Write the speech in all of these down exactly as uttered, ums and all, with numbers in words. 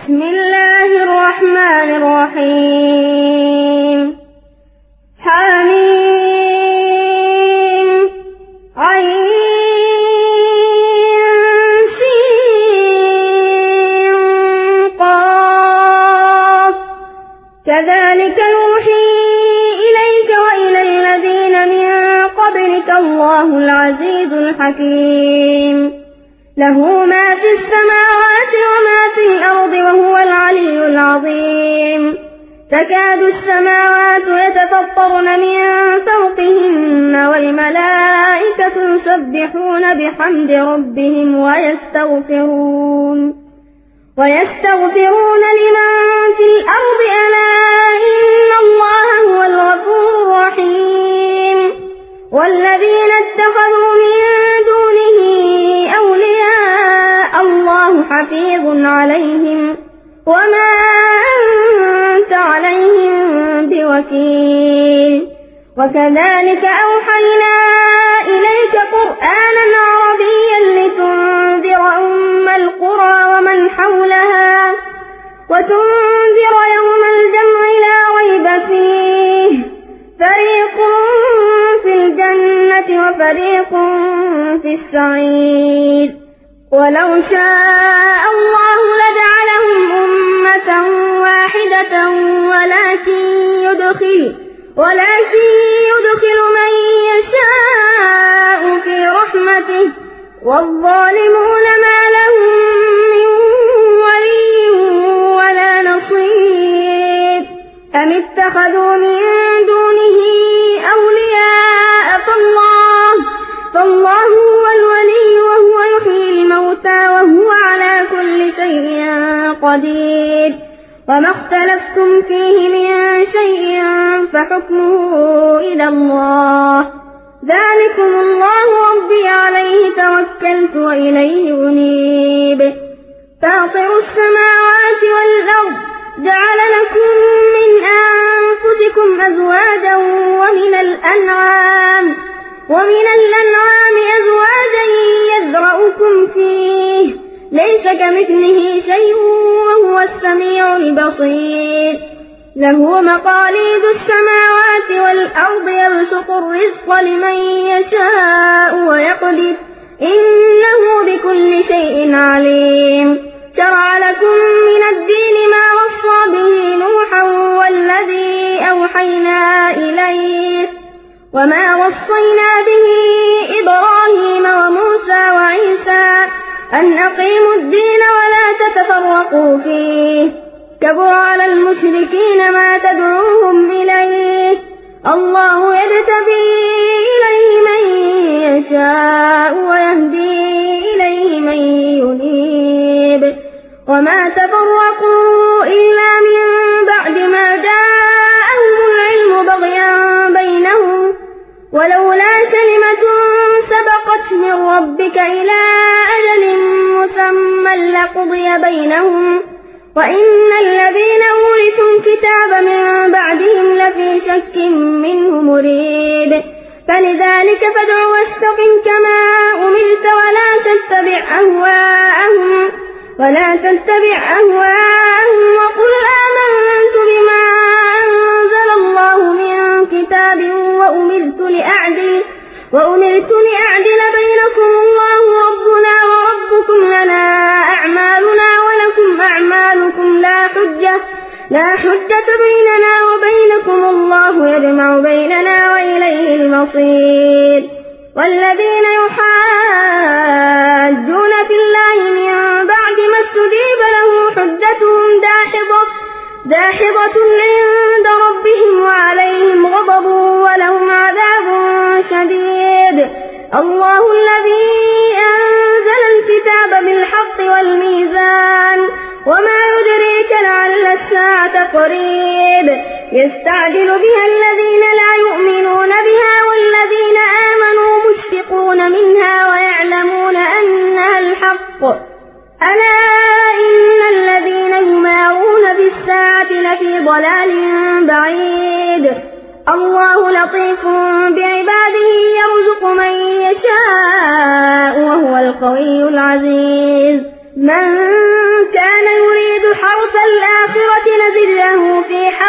بسم الله الرحمن الرحيم حميم عين سين قاف كذلك يوحي إليك وإلى الذين من قبلك الله العزيز الحكيم له ما في السماوات وما في الأرض وهو العلي العظيم تكاد السماوات يتفطرن من فوقهن والملائكة يسبحون بحمد ربهم ويستغفرون ويستغفرون لمن في الأرض ألا إن الله هو الغفور الرحيم والذين اتخذوا من دونه أولياء الله حفيظ عليهم وما أنت عليهم بوكيل وكذلك أوحينا إليك قرآنا عربيا لتنذر أم القرى ومن حولها وتنذر يوم الجمع لا ريب فيه فريق في الجنة وفريق في السعير ولو شاء الله لجعلهم أمة واحدة ولكن يدخل ولكن يدخل من يشاء في رحمته والظالمون ما لهم من ولي ولا نصير أم اتخذوا من دونه أولياء فالله فالله هو الولي وهو يحيي الموتى وهو على كل شيء قدير وما اختلفتم فيه من شيء فحكمه إلى الله ذلكم الله ربي عليه توكلت وإليه أنيب فاطر السماوات والأرض جعل لكم من أنفسكم أزواجا ومن الأنعام ومن الأنعام أزواجا يذرأكم فيه ليس كمثله شيء وهو السميع البصير له مقاليد السماوات والأرض يبسط الرزق لمن يشاء ويقدر إنه بكل شيء عليم شرع لكم من الدين ما وصى به نوحا والذي أوحينا إليه وما وصينا به إبراهيم وموسى وعيسى أن أقيموا الدين ولا تتفرقوا فيه كبر على المشركين ما تدعوهم إليه الله يجتبي إليه من يشاء ويهدي إليه من ينيب وما تفرقوا إلا من بعد ما جاءهم العلم بغيا بينهم ولولا كلمة سبقت من ربك إلى أجل مسمى لقضي بينهم وإن الذين أورثوا الكتاب من بعدهم لفي شك منه مريب فلذلك فادع واستقم كما أمرت ولا تتبع أهواءهم ولا تتبع أهواءهم وقل آمنت بما أنزل الله من كتاب وأمرت لأعدل وأمرت لأعدل بينكم الله ربنا وربكم لنا أعمالنا ولكم أعمالكم لا حجة لا حجة بيننا وبينكم الله يجمع بيننا وإليه المصير والذين يحاجون في الله من بعد ما استجيب له حجتهم داحضة داحضة عند ربهم وعليهم غضب ولهم عذاب شديد الله الذي أنزل الكتاب بالحق والميزان وما يدريك لعل الساعة قريب يستعجل بها الذين لا يؤمنون بها والذين آمنوا مشفقون منها ويعلمون أنها الحق ألا إن الذين يمارون بالساعة لفي ضلال بعيد الله لطيف بعباده يرزق من يشاء وهو القوي العزيز من كان يريد حرث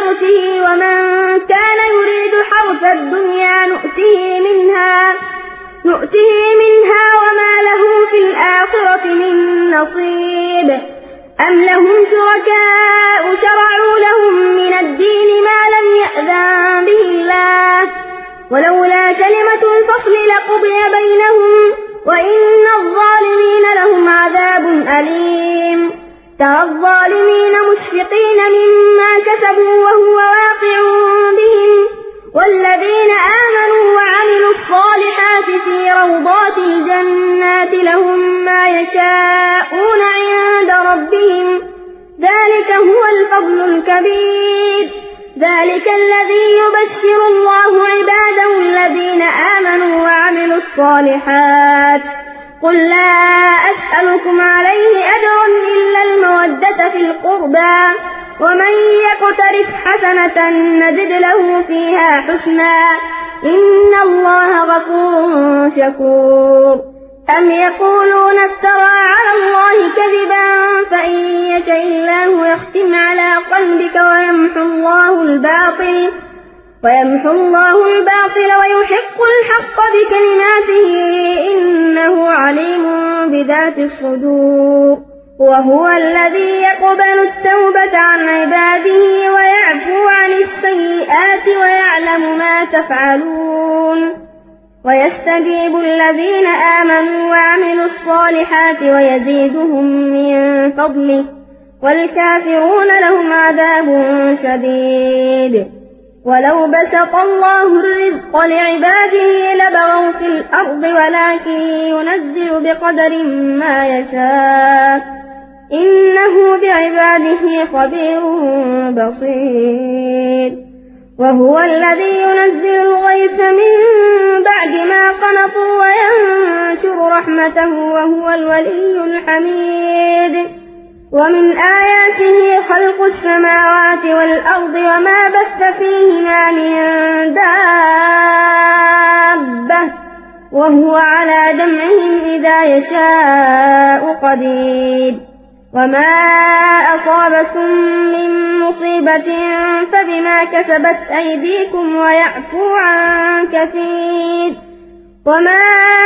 حرثه ومن كان يريد حرث الدنيا نؤته منها نؤته منها وما له في الآخرة من نصيب أم لهم شركاء شرعوا لهم من الدين ما لم يأذن به الله ولولا كلمة الفصل لقضي بينهم وإن الظالمين لهم عذاب أليم ترى الظالمين مشفقين مما كسبوا وهو واقع بهم والذين آمنوا وعملوا الصالحات في روضات الجنات لهم ما يشاءون عند ربهم ذلك هو الفضل الكبير ذلك الذي يبشر الله عباده الذين آمنوا وعملوا الصالحات قل لا أسألكم عليه أجرا إلا المودة في القربى ومن يقترف حسنة نزد له فيها حسنا إن الله غفور شكور أم يقولون افترى على الله كذبا فإن يشاء الله يختم على قلبك ويمحو الله الباطل ويمحو الله الباطل ويحق الحق بكلماته إنه عليم بذات الصدور وهو الذي يقبل التوبة عن عباده ويعفو عن السيئات ويعلم ما تفعلون ويستجيب الذين آمنوا وعملوا الصالحات ويزيدهم من فضله والكافرون لهم عذاب شديد ولو بسط الله الرزق لعباده لبغوا في الأرض ولكن ينزل بقدر ما يشاء إنه بعباده خبير بصير وهو الذي ينزل الغيث من بعد ما قنطوا وينشر رحمته وهو الولي الحميد ومن آياته خلق السماوات والأرض وما بث فيهما من دابة وهو على جمعهم إذا يشاء قدير وما أصابكم من مصيبة فبما كسبت أيديكم ويعفو عن كثير وما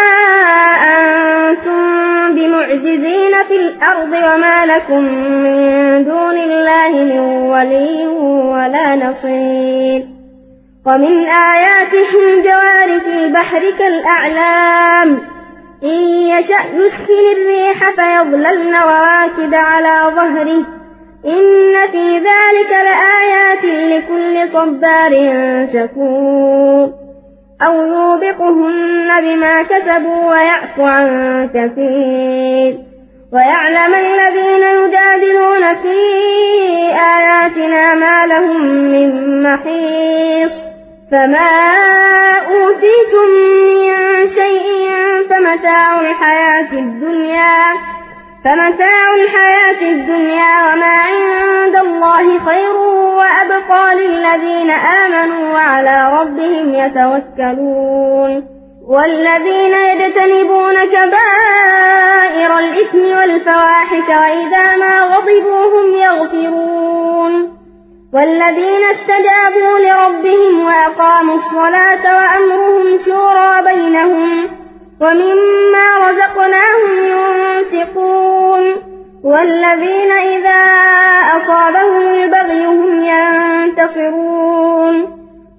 أنتم بمعجزين في الأرض وما لكم من دون الله من ولي ولا نصير ومن آياته الجوار في البحر كالأعلام إن يشأ يسكن الريح فيظللن رواكد على ظهره إن في ذلك لآيات لكل صبار شكور أو يوبقهن بما كسبوا ويعفو عن كثير ويعلم الذين يجادلون في آياتنا ما لهم من محيص فما أوتيتم من شيء فمتاع الحياة الدنيا فمتاع الحياة الدنيا وما عند الله خير وأبقى للذين آمنوا وعلى ربهم يتوكلون والذين يجتنبون كبائر الإثم والفواحش وإذا ما غضبوا هم يغفرون والذين استجابوا لربهم وأقاموا الصلاة وأمرهم شورى بينهم ومما رزقناهم ينفقون والذين إذا أصابهم البغي هم ينتصرون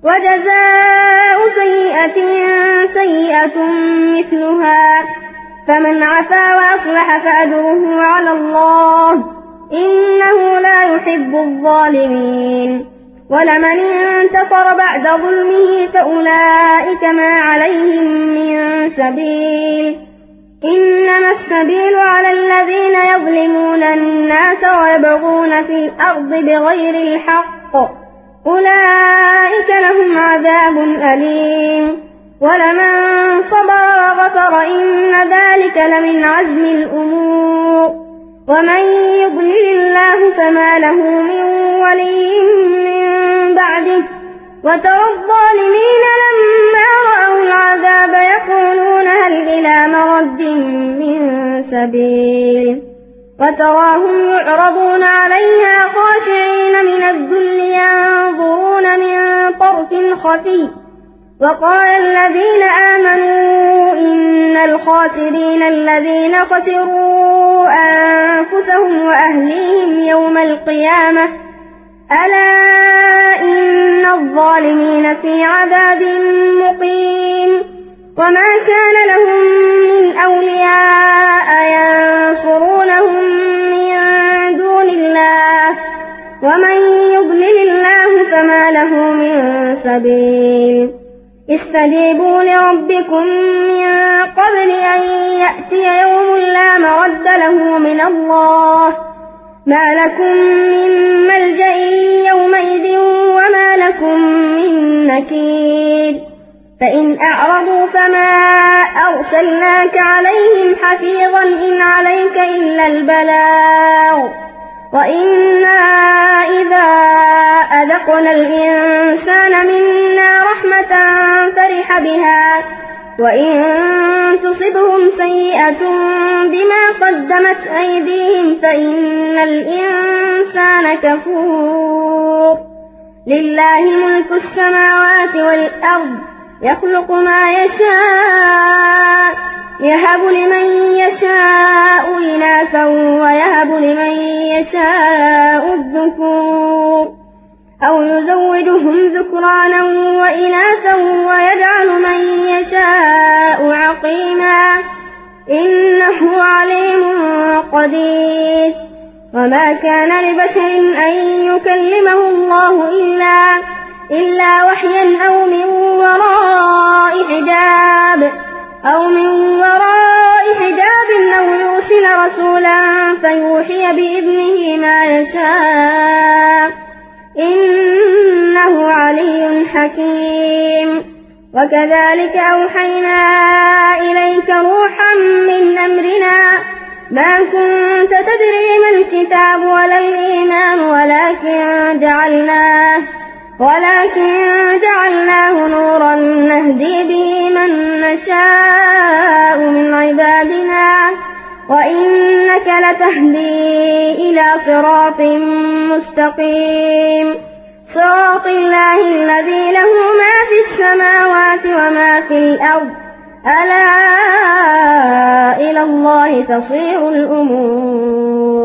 وجزاء سيئة سيئة مثلها فمن عفا وأصلح فأجره على الله إنه لا يحب الظالمين ولمن انتصر بعد ظلمه فأولئك ما عليهم من سبيل إنما السبيل على الذين يظلمون الناس ويبغون في الأرض بغير الحق أولئك لهم عذاب أليم ولمن صبر وغفر إن ذلك لمن عزم الأمور ومن يضلل الله فما له من ولي من بعده وترى الظالمين لما رأوا العذاب يقولون هل إلى مرد من سبيل وتراهم يعرضون عليها خاشعين من الذل صوت خفي. وقال الذين آمنوا إن الخاسرين الذين خسروا أنفسهم وأهليهم يوم القيامة ألا إن الظالمين في عذاب مقيم. وما كان لهم من أولياء ينصرونهم من دون الله ومن يضلل الله فما له من سبيل. استجيبوا لربكم من قبل أن يأتي يوم لا مرد له من الله ما لكم من ملجأ يومئذ وما لكم من نكير. فإن أعرضوا فما أرسلناك عليهم حفيظا إن عليك إلا البلاغ وإنا إذا أذقنا الإنسان منا رحمة فرح بها وإن تصبهم سيئة بما قدمت أيديهم فإن الإنسان كفور. لله ملك السماوات والأرض يخلق ما يشاء يهب لمن يشاء إناثا ويهب لمن يشاء الذكور أو يزوجهم ذكرانا وإناثا ويجعل من يشاء عقيما إنه عليم قدير. وما كان لبشر أن يكلمه الله إلا إلا وحيا أو من وراء حجاب أو من وراء حجاب أو يرسل رسولا فيوحي بإذنه ما يشاء إنه علي حكيم. وكذلك أوحينا إليك روحا من أمرنا ما كنت تدري ما الكتاب ولا الإيمان ولكن جعلناه ولكن جعلناه نورا نهدي به من نشاء من عبادنا وإنك لتهدي إلى صراط مستقيم صراط الله الذي له ما في السماوات وما في الأرض ألا إلى الله تصير الأمور.